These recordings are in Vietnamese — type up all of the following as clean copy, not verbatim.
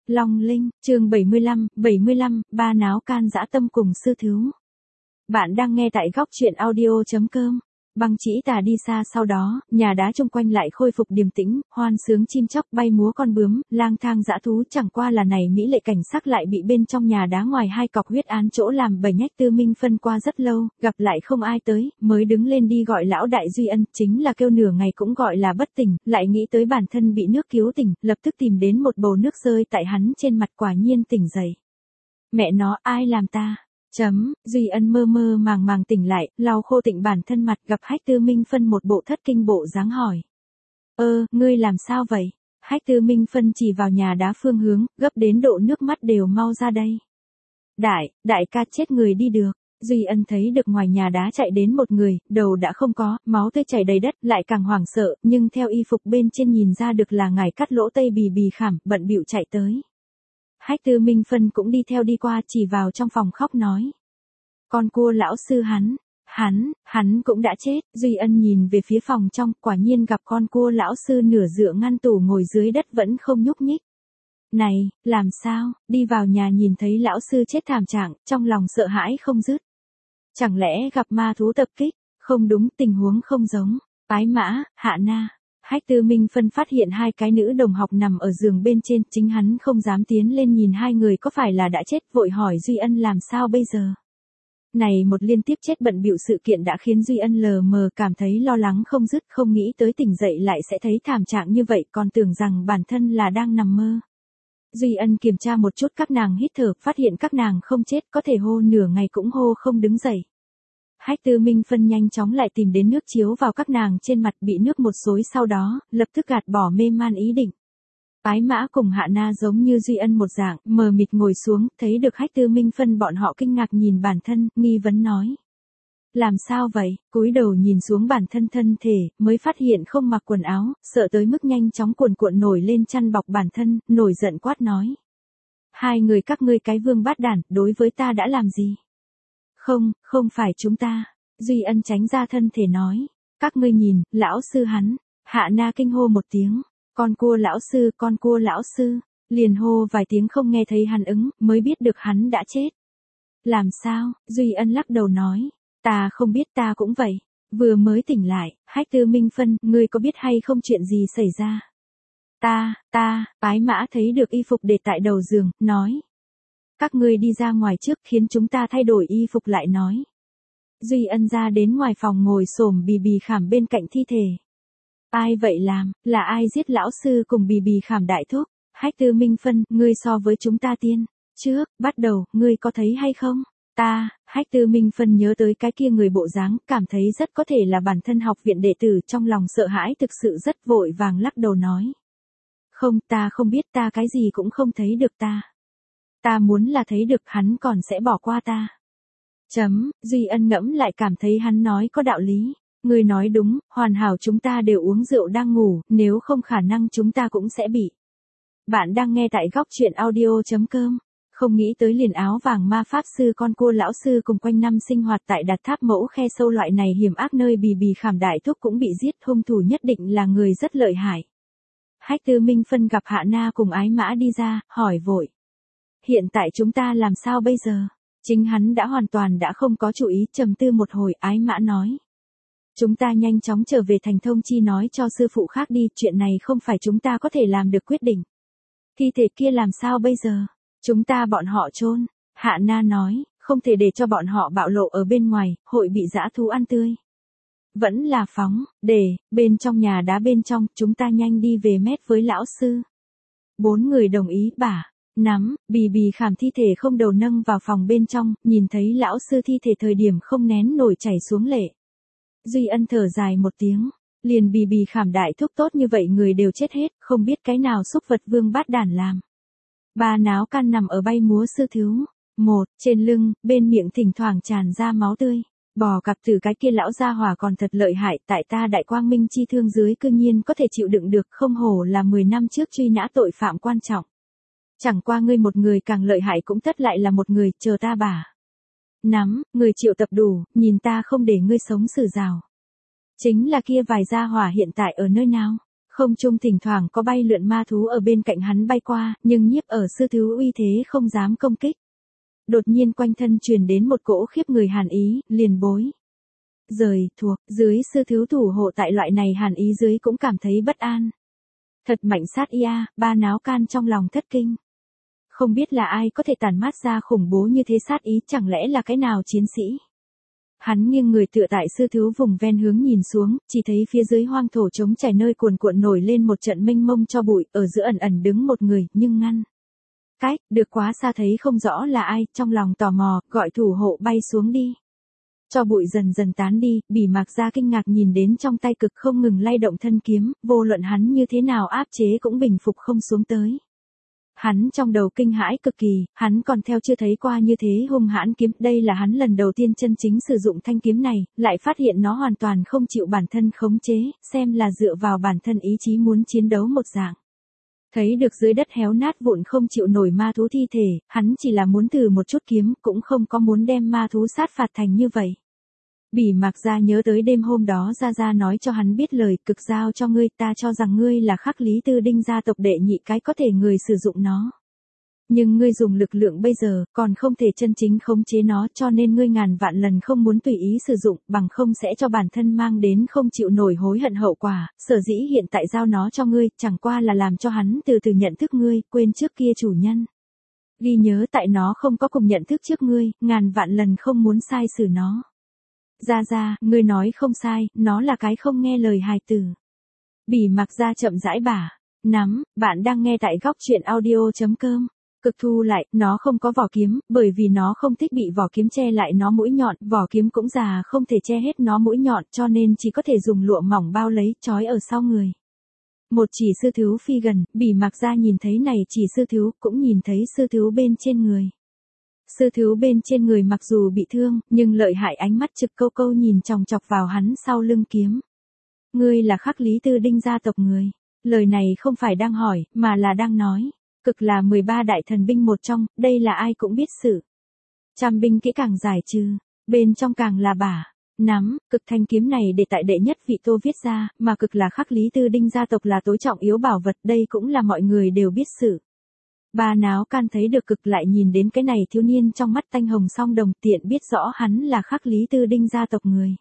Long Linh, chương 75, ba náo can dã tâm cùng sư thiếu. Bạn đang nghe tại góc truyện audio.com. Băng Chỉ Tà đi xa sau đó, nhà đá chung quanh lại khôi phục điềm tĩnh, hoan sướng chim chóc bay múa con bướm, lang thang dã thú, chẳng qua là này mỹ lệ cảnh sắc lại bị bên trong nhà đá ngoài hai cọc huyết án chỗ làm bầy nhách Tư Minh phân qua rất lâu, gặp lại không ai tới, mới đứng lên đi gọi lão đại Duy Ân, chính là kêu nửa ngày cũng gọi là bất tỉnh, lại nghĩ tới bản thân bị nước cứu tỉnh, lập tức tìm đến một bầu nước rơi tại hắn trên mặt, quả nhiên tỉnh dậy. Mẹ nó, ai làm ta? Duy Ân mơ mơ màng màng tỉnh lại, lau khô tịnh bản thân mặt, gặp Hách Tư Minh phân một bộ thất kinh bộ dáng hỏi. Ngươi làm sao vậy? Hách Tư Minh phân chỉ vào nhà đá phương hướng, gấp đến độ nước mắt đều mau ra đây. Đại ca chết người đi được. Duy Ân thấy được ngoài nhà đá chạy đến một người, đầu đã không có, máu tươi chảy đầy đất, lại càng hoảng sợ, nhưng theo y phục bên trên nhìn ra được là ngài cắt lỗ tây bì khảm, bận bịu chạy tới. Hách Tư Minh phân cũng đi theo đi qua, chỉ vào trong phòng khóc nói. Con cua lão sư hắn cũng đã chết. Duy Ân nhìn về phía phòng trong, quả nhiên gặp con cua lão sư nửa dựa ngăn tủ ngồi dưới đất vẫn không nhúc nhích. Này, làm sao? Đi vào nhà nhìn thấy lão sư chết thảm trạng, trong lòng sợ hãi không dứt. Chẳng lẽ gặp ma thú tập kích? Không đúng, tình huống không giống. Ái Mã, Hạ Na. Hách Tư Minh phân phát hiện hai cái nữ đồng học nằm ở giường bên trên, chính hắn không dám tiến lên nhìn hai người có phải là đã chết, vội hỏi Duy Ân làm sao bây giờ. Này một liên tiếp chết bận bịu sự kiện đã khiến Duy Ân lờ mờ cảm thấy lo lắng không dứt, không nghĩ tới tỉnh dậy lại sẽ thấy thảm trạng như vậy, còn tưởng rằng bản thân là đang nằm mơ. Duy Ân kiểm tra một chút các nàng hít thở, phát hiện các nàng không chết, có thể hô nửa ngày cũng hô không đứng dậy. Hách Tư Minh phân nhanh chóng lại tìm đến nước chiếu vào các nàng trên mặt, bị nước một xối sau đó, lập tức gạt bỏ mê man ý định. Ái Mã cùng Hạ Na giống như Duy Ân một dạng, mờ mịt ngồi xuống, thấy được Hách Tư Minh phân bọn họ kinh ngạc nhìn bản thân, nghi vấn nói. Làm sao vậy? Cúi đầu nhìn xuống bản thân thân thể, mới phát hiện không mặc quần áo, sợ tới mức nhanh chóng cuộn nổi lên chăn bọc bản thân, nổi giận quát nói. Hai người các ngươi cái vương bát đản, đối với ta đã làm gì? Không phải chúng ta. Duy Ân tránh ra thân thể nói. Các ngươi nhìn, lão sư hắn. Hạ Na kinh hô một tiếng. Con cua lão sư. Liền hô vài tiếng không nghe thấy hắn ứng, mới biết được hắn đã chết. Làm sao? Duy Ân lắc đầu nói. Ta không biết, ta cũng vậy. Vừa mới tỉnh lại, Hách Tư Minh phân, ngươi có biết hay không chuyện gì xảy ra? Ái Mã thấy được y phục để tại đầu giường, nói. Các ngươi đi ra ngoài trước, khiến chúng ta thay đổi y phục lại nói. Duy Ân ra đến ngoài phòng ngồi xổm bì khảm bên cạnh thi thể. Ai vậy làm, là ai giết lão sư cùng bì khảm đại thúc? Hách Tư Minh phân, ngươi so với chúng ta tiên. Trước, bắt đầu, ngươi có thấy hay không? Hách Tư Minh phân nhớ tới cái kia người bộ dáng, cảm thấy rất có thể là bản thân học viện đệ tử, trong lòng sợ hãi thực sự rất vội vàng lắc đầu nói. Không, ta không biết, ta cái gì cũng không thấy được ta. Ta muốn là thấy được hắn còn sẽ bỏ qua ta. Duy Ân ngẫm lại cảm thấy hắn nói có đạo lý. Người nói đúng, hoàn hảo chúng ta đều uống rượu đang ngủ, nếu không khả năng chúng ta cũng sẽ bị. Bạn đang nghe tại góc truyện audio.com. Không nghĩ tới liền áo vàng ma pháp sư con cua lão sư cùng quanh năm sinh hoạt tại Đạt Tháp Mẫu Khe Sâu loại này hiểm ác nơi bì khảm đại thúc cũng bị giết, hung thủ nhất định là người rất lợi hại. Hách Tư Minh phân gặp Hạ Na cùng Ái Mã đi ra, hỏi vội. Hiện tại chúng ta làm sao bây giờ? Chính hắn đã hoàn toàn đã không có chú ý, trầm tư một hồi, Ái Mã nói. Chúng ta nhanh chóng trở về thành thông chi nói cho sư phụ khác đi, chuyện này không phải chúng ta có thể làm được quyết định. Thi thể kia làm sao bây giờ? Chúng ta bọn họ chôn. Hạ Na nói, không thể để cho bọn họ bạo lộ ở bên ngoài, hội bị dã thú ăn tươi. Vẫn là phóng, bên trong nhà đá bên trong, chúng ta nhanh đi về mét với lão sư. 4 người đồng ý, nắm, bì khảm thi thể không đầu nâng vào phòng bên trong, nhìn thấy lão sư thi thể thời điểm không nén nổi chảy xuống lệ. Duy Ân thở dài một tiếng, liền bì khảm đại thúc tốt như vậy người đều chết hết, không biết cái nào xúc vật vương bát đản làm. Ba náo can nằm ở bay múa sư thiếu. Trên lưng, bên miệng thỉnh thoảng tràn ra máu tươi. Bò cặp từ cái kia lão gia hỏa còn thật lợi hại, tại ta đại quang minh chi thương dưới cư nhiên có thể chịu đựng được, không hổ là 10 năm trước truy nã tội phạm quan trọng. Chẳng qua ngươi một người càng lợi hại cũng tất lại là một người, chờ ta nắm, người triệu tập đủ, nhìn ta không để ngươi sống xử rào. Chính là kia vài gia hỏa hiện tại ở nơi nào? Không trung thỉnh thoảng có bay lượn ma thú ở bên cạnh hắn bay qua, nhưng nhiếp ở sư thiếu uy thế không dám công kích. Đột nhiên quanh thân truyền đến một cỗ khiếp người hàn ý, liền bối. Rời thuộc, dưới sư thiếu thủ hộ tại loại này hàn ý dưới cũng cảm thấy bất an. Thật mạnh sát ia, ba náo can trong lòng thất kinh. Không biết là ai có thể tản mát ra khủng bố như thế sát ý, chẳng lẽ là cái nào chiến sĩ. Hắn nghiêng người tựa tại sư thiếu vùng ven hướng nhìn xuống, chỉ thấy phía dưới hoang thổ trống trải nơi cuồn cuộn nổi lên một trận mênh mông cho bụi, ở giữa ẩn ẩn đứng một người, nhưng ngăn. Cách, được quá xa thấy không rõ là ai, trong lòng tò mò, gọi thủ hộ bay xuống đi. Cho bụi dần dần tán đi, Bỉ Mạc Gia kinh ngạc nhìn đến trong tay cực không ngừng lay động thân kiếm, vô luận hắn như thế nào áp chế cũng bình phục không xuống tới. Hắn trong đầu kinh hãi cực kỳ, hắn còn theo chưa thấy qua như thế hung hãn kiếm, đây là hắn lần đầu tiên chân chính sử dụng thanh kiếm này, lại phát hiện nó hoàn toàn không chịu bản thân khống chế, xem là dựa vào bản thân ý chí muốn chiến đấu một dạng. Thấy được dưới đất héo nát vụn không chịu nổi ma thú thi thể, hắn chỉ là muốn thử một chút kiếm, cũng không có muốn đem ma thú sát phạt thành như vậy. Bỉ Mạc Gia nhớ tới đêm hôm đó Gia nói cho hắn biết lời cực giao cho ngươi, ta cho rằng ngươi là Khắc Lý Tư Đinh gia tộc đệ nhị cái có thể người sử dụng nó. Nhưng ngươi dùng lực lượng bây giờ, còn không thể chân chính khống chế nó, cho nên ngươi ngàn vạn lần không muốn tùy ý sử dụng, bằng không sẽ cho bản thân mang đến không chịu nổi hối hận hậu quả, sở dĩ hiện tại giao nó cho ngươi, chẳng qua là làm cho hắn từ từ nhận thức ngươi, quên trước kia chủ nhân. Ghi nhớ tại nó không có cùng nhận thức trước ngươi, ngàn vạn lần không muốn sai xử nó. Gia, ngươi nói không sai, nó là cái không nghe lời hài tử. Bỉ Mạc Gia chậm rãi bả. Nắm, bạn đang nghe tại góc truyện audio.com. Cực thu lại, nó không có vỏ kiếm, bởi vì nó không thích bị vỏ kiếm che lại nó mũi nhọn, vỏ kiếm cũng già không thể che hết nó mũi nhọn cho nên chỉ có thể dùng lụa mỏng bao lấy, trói ở sau người. Một chỉ sư thiếu phi gần, Bỉ Mạc Gia nhìn thấy này chỉ sư thiếu, cũng nhìn thấy sư thiếu bên trên người. Sư thiếu bên trên người mặc dù bị thương, nhưng lợi hại ánh mắt trực câu câu nhìn chòng chọc vào hắn sau lưng kiếm. Ngươi là Khắc Lý Tư Đinh gia tộc người. Lời này không phải đang hỏi, mà là đang nói. Cực là 13 đại thần binh một trong, đây là ai cũng biết sự. Trăm binh kỹ càng giải trừ, bên trong càng là bả. Nắm, cực thanh kiếm này để tại đệ nhất vị Tô viết ra, mà cực là Khắc Lý Tư Đinh gia tộc là tối trọng yếu bảo vật, đây cũng là mọi người đều biết sự. Ba náo can thấy được cực lại nhìn đến cái này thiếu niên trong mắt tanh hồng song đồng tiện biết rõ hắn là Khắc Lý Tư Đinh gia tộc người.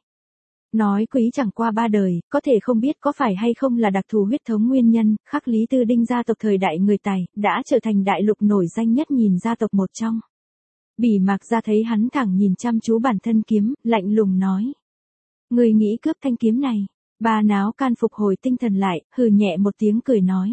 Nói quý chẳng qua 3 đời, có thể không biết có phải hay không là đặc thù huyết thống nguyên nhân, Khắc Lý Tư Đinh gia tộc thời đại người Tài, đã trở thành đại lục nổi danh nhất nhìn gia tộc một trong. Bỉ Mạc Gia thấy hắn thẳng nhìn chăm chú bản thân kiếm, lạnh lùng nói. Người nghĩ cướp thanh kiếm này, ba náo can phục hồi tinh thần lại, hừ nhẹ một tiếng cười nói.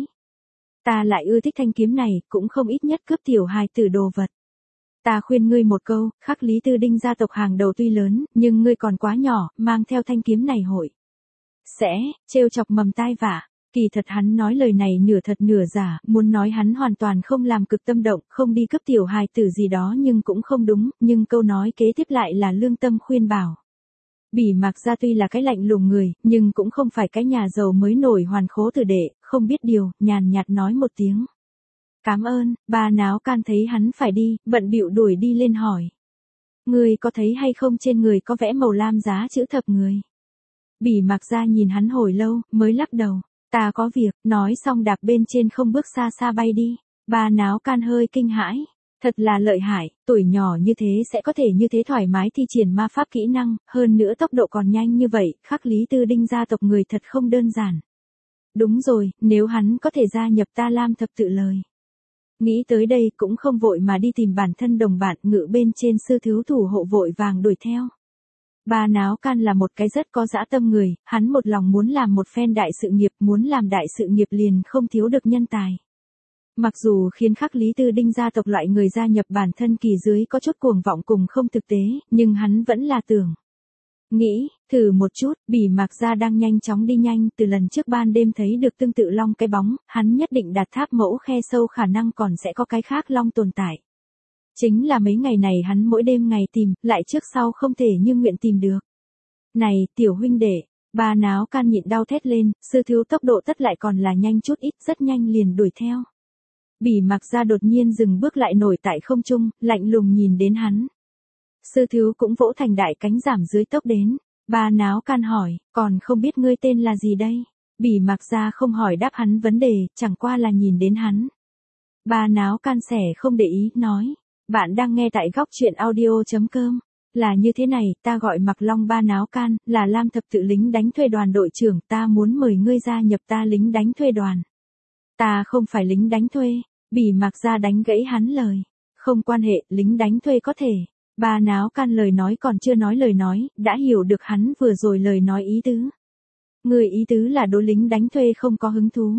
Ta lại ưa thích thanh kiếm này, cũng không ít nhất cướp tiểu hài tử đồ vật. Ta khuyên ngươi một câu, Khắc Lý Tư Đinh gia tộc hàng đầu tuy lớn, nhưng ngươi còn quá nhỏ, mang theo thanh kiếm này hội. Sẽ, trêu chọc mầm tai vạ. Kỳ thật hắn nói lời này nửa thật nửa giả, muốn nói hắn hoàn toàn không làm cực tâm động, không đi cướp tiểu hài tử gì đó nhưng cũng không đúng, nhưng câu nói kế tiếp lại là lương tâm khuyên bảo. Bỉ Mạc Gia tuy là cái lạnh lùng người, nhưng cũng không phải cái nhà giàu mới nổi hoàn khố tử đệ, không biết điều, nhàn nhạt nói một tiếng. Cảm ơn, ba náo can thấy hắn phải đi, bận bịu đuổi đi lên hỏi. Người có thấy hay không trên người có vẽ màu lam giá chữ thập người? Bỉ Mạc Gia nhìn hắn hồi lâu, mới lắc đầu. Ta có việc, nói xong đạp bên trên không bước xa xa bay đi. Ba náo can hơi kinh hãi. Thật là lợi hại, tuổi nhỏ như thế sẽ có thể như thế thoải mái thi triển ma pháp kỹ năng, hơn nữa tốc độ còn nhanh như vậy, Khắc Lý Tư Đinh gia tộc người thật không đơn giản. Đúng rồi, nếu hắn có thể gia nhập Ta Lam thập tự lời. Nghĩ tới đây cũng không vội mà đi tìm bản thân đồng bạn ngự bên trên sư thiếu thủ hộ vội vàng đuổi theo. Ba náo can là một cái rất có dã tâm người, hắn một lòng muốn làm một phen đại sự nghiệp, muốn làm đại sự nghiệp liền không thiếu được nhân tài. Mặc dù khiến Khắc Lý Tư Đinh gia tộc loại người gia nhập bản thân kỳ dưới có chút cuồng vọng cùng không thực tế, nhưng hắn vẫn là tưởng. Nghĩ, thử một chút, Bỉ Mạc Gia đang nhanh chóng đi nhanh, từ lần trước ban đêm thấy được tương tự long cái bóng, hắn nhất định đạt tháp mẫu khe sâu khả năng còn sẽ có cái khác long tồn tại. Chính là mấy ngày này hắn mỗi đêm ngày tìm, lại trước sau không thể như nguyện tìm được. Này, tiểu huynh đệ, ba náo can nhịn đau thét lên, sư thiếu tốc độ tất lại còn là nhanh chút ít, rất nhanh liền đuổi theo. Bỉ Mạc Gia đột nhiên dừng bước lại nổi tại không trung, lạnh lùng nhìn đến hắn. Sư thiếu cũng vỗ thành đại cánh giảm dưới tốc đến. Ba náo can hỏi, còn không biết ngươi tên là gì đây? Bỉ Mặc Gia không hỏi đáp hắn vấn đề, chẳng qua là nhìn đến hắn. Bà náo can sẻ không để ý, nói. Bạn đang nghe tại góc chuyện audio.com. Là như thế này, ta gọi Mặc Long ba náo can, là Lam thập tự lính đánh thuê đoàn đội trưởng, ta muốn mời ngươi gia nhập ta lính đánh thuê đoàn. Ta không phải lính đánh thuê. Bỉ Mặc Gia đánh gãy hắn lời. Không quan hệ, lính đánh thuê có thể. Ba náo can lời nói còn chưa nói lời nói, đã hiểu được hắn vừa rồi lời nói ý tứ. Người ý tứ là đối lính đánh thuê không có hứng thú.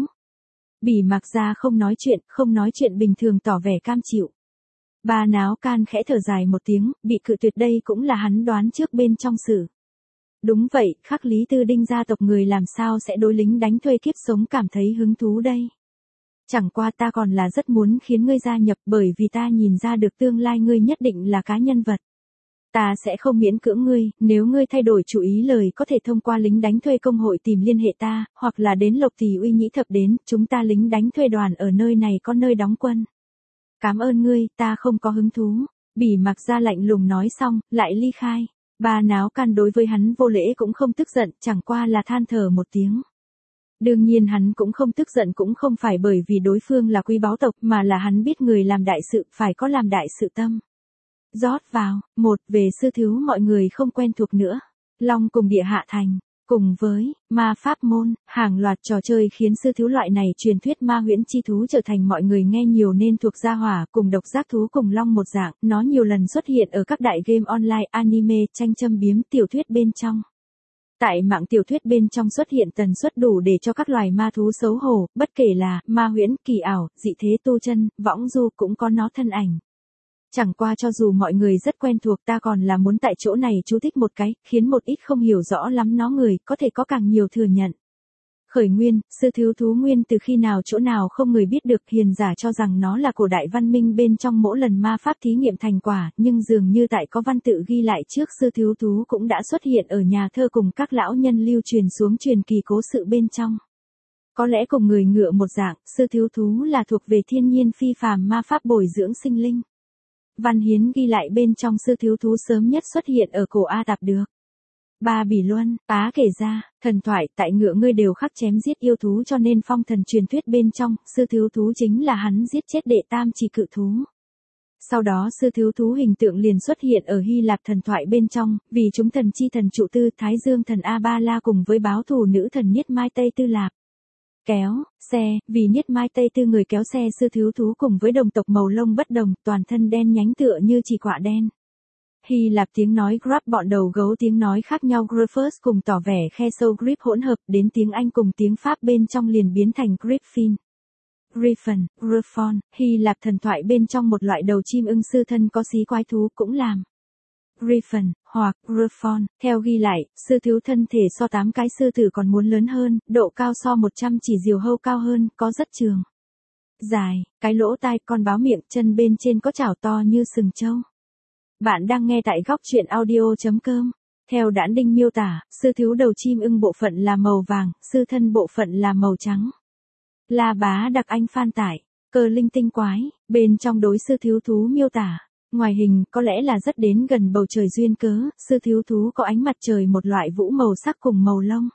Bỉ Mặc Gia không nói chuyện bình thường tỏ vẻ cam chịu. Ba náo can khẽ thở dài một tiếng, bị cự tuyệt đây cũng là hắn đoán trước bên trong sự. Đúng vậy, Khắc Lý Tư Đinh gia tộc người làm sao sẽ đối lính đánh thuê kiếp sống cảm thấy hứng thú đây. Chẳng qua ta còn là rất muốn khiến ngươi gia nhập bởi vì ta nhìn ra được tương lai ngươi nhất định là cá nhân vật. Ta sẽ không miễn cưỡng ngươi, nếu ngươi thay đổi chủ ý lời có thể thông qua lính đánh thuê công hội tìm liên hệ ta, hoặc là đến Lộc Tỷ Uy Nhĩ Thập đến, chúng ta lính đánh thuê đoàn ở nơi này có nơi đóng quân. Cảm ơn ngươi, ta không có hứng thú. Bỉ Mặc Gia lạnh lùng nói xong, lại ly khai. Ba náo can đối với hắn vô lễ cũng không tức giận, chẳng qua là than thở một tiếng. Đương nhiên hắn cũng không tức giận cũng không phải bởi vì đối phương là quý báu tộc mà là hắn biết người làm đại sự phải có làm đại sự tâm. Rót vào, một về sư thiếu mọi người không quen thuộc nữa. Long cùng địa hạ thành, cùng với ma pháp môn, hàng loạt trò chơi khiến sư thiếu loại này truyền thuyết ma huyễn chi thú trở thành mọi người nghe nhiều nên thuộc gia hỏa cùng độc giác thú cùng long một dạng, nó nhiều lần xuất hiện ở các đại game online, anime, tranh châm biếm, tiểu thuyết bên trong. Tại mạng tiểu thuyết bên trong xuất hiện tần suất đủ để cho các loài ma thú xấu hổ, bất kể là ma huyễn, kỳ ảo, dị thế tu chân, võng du cũng có nó thân ảnh. Chẳng qua cho dù mọi người rất quen thuộc ta còn là muốn tại chỗ này chú thích một cái, khiến một ít không hiểu rõ lắm nó người có thể có càng nhiều thừa nhận. Khởi nguyên, sư thiếu thú nguyên từ khi nào chỗ nào không người biết được, hiền giả cho rằng nó là cổ đại văn minh bên trong mỗi lần ma pháp thí nghiệm thành quả, nhưng dường như tại có văn tự ghi lại trước sư thiếu thú cũng đã xuất hiện ở nhà thơ cùng các lão nhân lưu truyền xuống truyền kỳ cố sự bên trong. Có lẽ cùng người ngựa một dạng, sư thiếu thú là thuộc về thiên nhiên phi phàm ma pháp bồi dưỡng sinh linh. Văn hiến ghi lại bên trong sư thiếu thú sớm nhất xuất hiện ở cổ A Tạp được. Ba Bỉ Luân, Á kể ra, thần thoại tại ngựa ngươi đều khắc chém giết yêu thú cho nên phong thần truyền thuyết bên trong, sư thiếu thú chính là hắn giết chết đệ tam chỉ cự thú. Sau đó sư thiếu thú hình tượng liền xuất hiện ở Hy Lạp thần thoại bên trong, vì chúng thần chi thần trụ tư Thái Dương thần A-ba-la cùng với báo thù nữ thần Niết Mai Tây Tư Lạp. Kéo, xe, vì Niết Mai Tây Tư người kéo xe sư thiếu thú cùng với đồng tộc màu lông bất đồng, toàn thân đen nhánh tựa như chỉ quạ đen. Hy Lạp tiếng nói grab bọn đầu gấu tiếng nói khác nhau Griffiths cùng tỏ vẻ khe sâu grip hỗn hợp đến tiếng Anh cùng tiếng Pháp bên trong liền biến thành Griffin. Griffon, Griffon, Hy Lạp thần thoại bên trong một loại đầu chim ưng sư thân có xí quái thú cũng làm. Griffon, hoặc Griffon, theo ghi lại, sư thiếu thân thể so 8 cái sư tử còn muốn lớn hơn, độ cao so 100 chỉ diều hâu cao hơn, có rất trường. Dài, cái lỗ tai, con báo miệng, chân bên trên có chảo to như sừng trâu. Bạn đang nghe tại góc chuyện audio.com. Theo Đản Đinh miêu tả, sư thiếu đầu chim ưng bộ phận là màu vàng, sư thân bộ phận là màu trắng. La Bá Đặc Anh phan tải, cơ linh tinh quái, bên trong đối sư thiếu thú miêu tả. Ngoài hình có lẽ là rất đến gần bầu trời duyên cớ, sư thiếu thú có ánh mặt trời một loại vũ màu sắc cùng màu lông.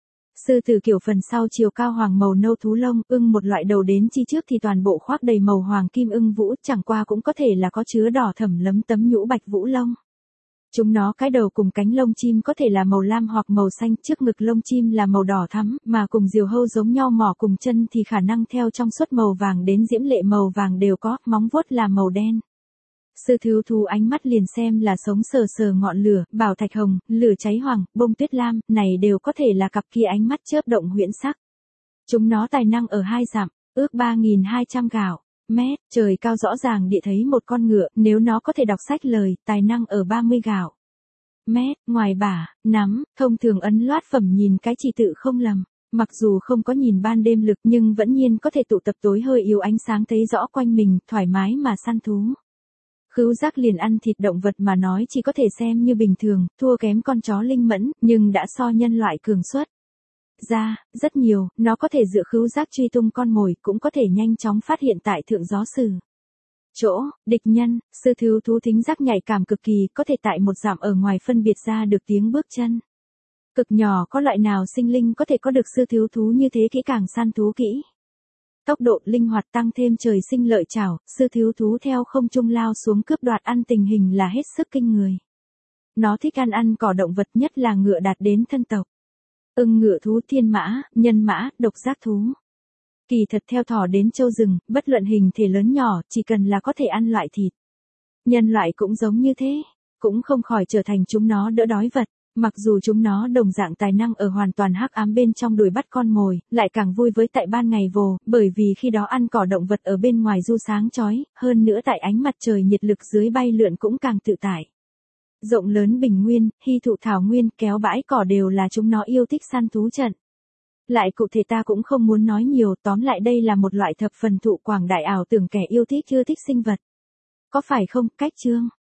Sư tử kiểu phần sau chiều cao hoàng màu nâu thú lông, ưng một loại đầu đến chi trước thì toàn bộ khoác đầy màu hoàng kim ưng vũ, chẳng qua cũng có thể là có chứa đỏ thẫm lấm tấm nhũ bạch vũ lông. Chúng nó cái đầu cùng cánh lông chim có thể là màu lam hoặc màu xanh, trước ngực lông chim là màu đỏ thắm, mà cùng diều hâu giống nhau mỏ cùng chân thì khả năng theo trong suốt màu vàng đến diễm lệ màu vàng đều có, móng vuốt là màu đen. Sư thiếu thú ánh mắt liền xem là sống sờ sờ ngọn lửa, bảo thạch hồng, lửa cháy hoàng, bông tuyết lam, này đều có thể là cặp kia ánh mắt chớp động huyễn sắc. Chúng nó tài năng ở 2 dặm, ước 3.200 gạo mét, trời cao rõ ràng địa thấy một con ngựa, nếu nó có thể đọc sách lời, tài năng ở 30 gạo mét, ngoài bả, nắm, thông thường ấn loát phẩm nhìn cái chỉ tự không lầm. Mặc dù không có nhìn ban đêm lực nhưng vẫn nhiên có thể tụ tập tối hơi yếu ánh sáng thấy rõ quanh mình, thoải mái mà săn thú. Khứu giác liền ăn thịt động vật mà nói chỉ có thể xem như bình thường, thua kém con chó linh mẫn, nhưng đã so nhân loại cường suất ra, rất nhiều, nó có thể dựa khứu giác truy tung con mồi, cũng có thể nhanh chóng phát hiện tại thượng gió sử. Chỗ, địch nhân, sư thiếu thú thính giác nhạy cảm cực kỳ, có thể tại 1 dặm ở ngoài phân biệt ra được tiếng bước chân. Cực nhỏ có loại nào sinh linh có thể có được sư thiếu thú như thế kỹ càng săn thú kỹ. Tốc độ linh hoạt tăng thêm trời sinh lợi chảo, sư thiếu thú theo không trung lao xuống cướp đoạt ăn tình hình là hết sức kinh người. Nó thích ăn cỏ động vật nhất là ngựa đạt đến thân tộc. Ưng ngựa thú thiên mã, nhân mã, độc giác thú. Kỳ thật theo thỏ đến châu rừng, bất luận hình thể lớn nhỏ, chỉ cần là có thể ăn loại thịt. Nhân loại cũng giống như thế, cũng không khỏi trở thành chúng nó đỡ đói vật. Mặc dù chúng nó đồng dạng tài năng ở hoàn toàn hắc ám bên trong đuổi bắt con mồi, lại càng vui với tại ban ngày vồ, bởi vì khi đó ăn cỏ động vật ở bên ngoài du sáng chói, hơn nữa tại ánh mặt trời nhiệt lực dưới bay lượn cũng càng tự tại. Rộng lớn bình nguyên, hy thụ thảo nguyên, kéo bãi cỏ đều là chúng nó yêu thích săn thú trận. Lại cụ thể ta cũng không muốn nói nhiều, tóm lại đây là một loại thập phần thụ quảng đại ảo tưởng kẻ yêu thích chưa thích sinh vật. Có phải không, Cách Chương?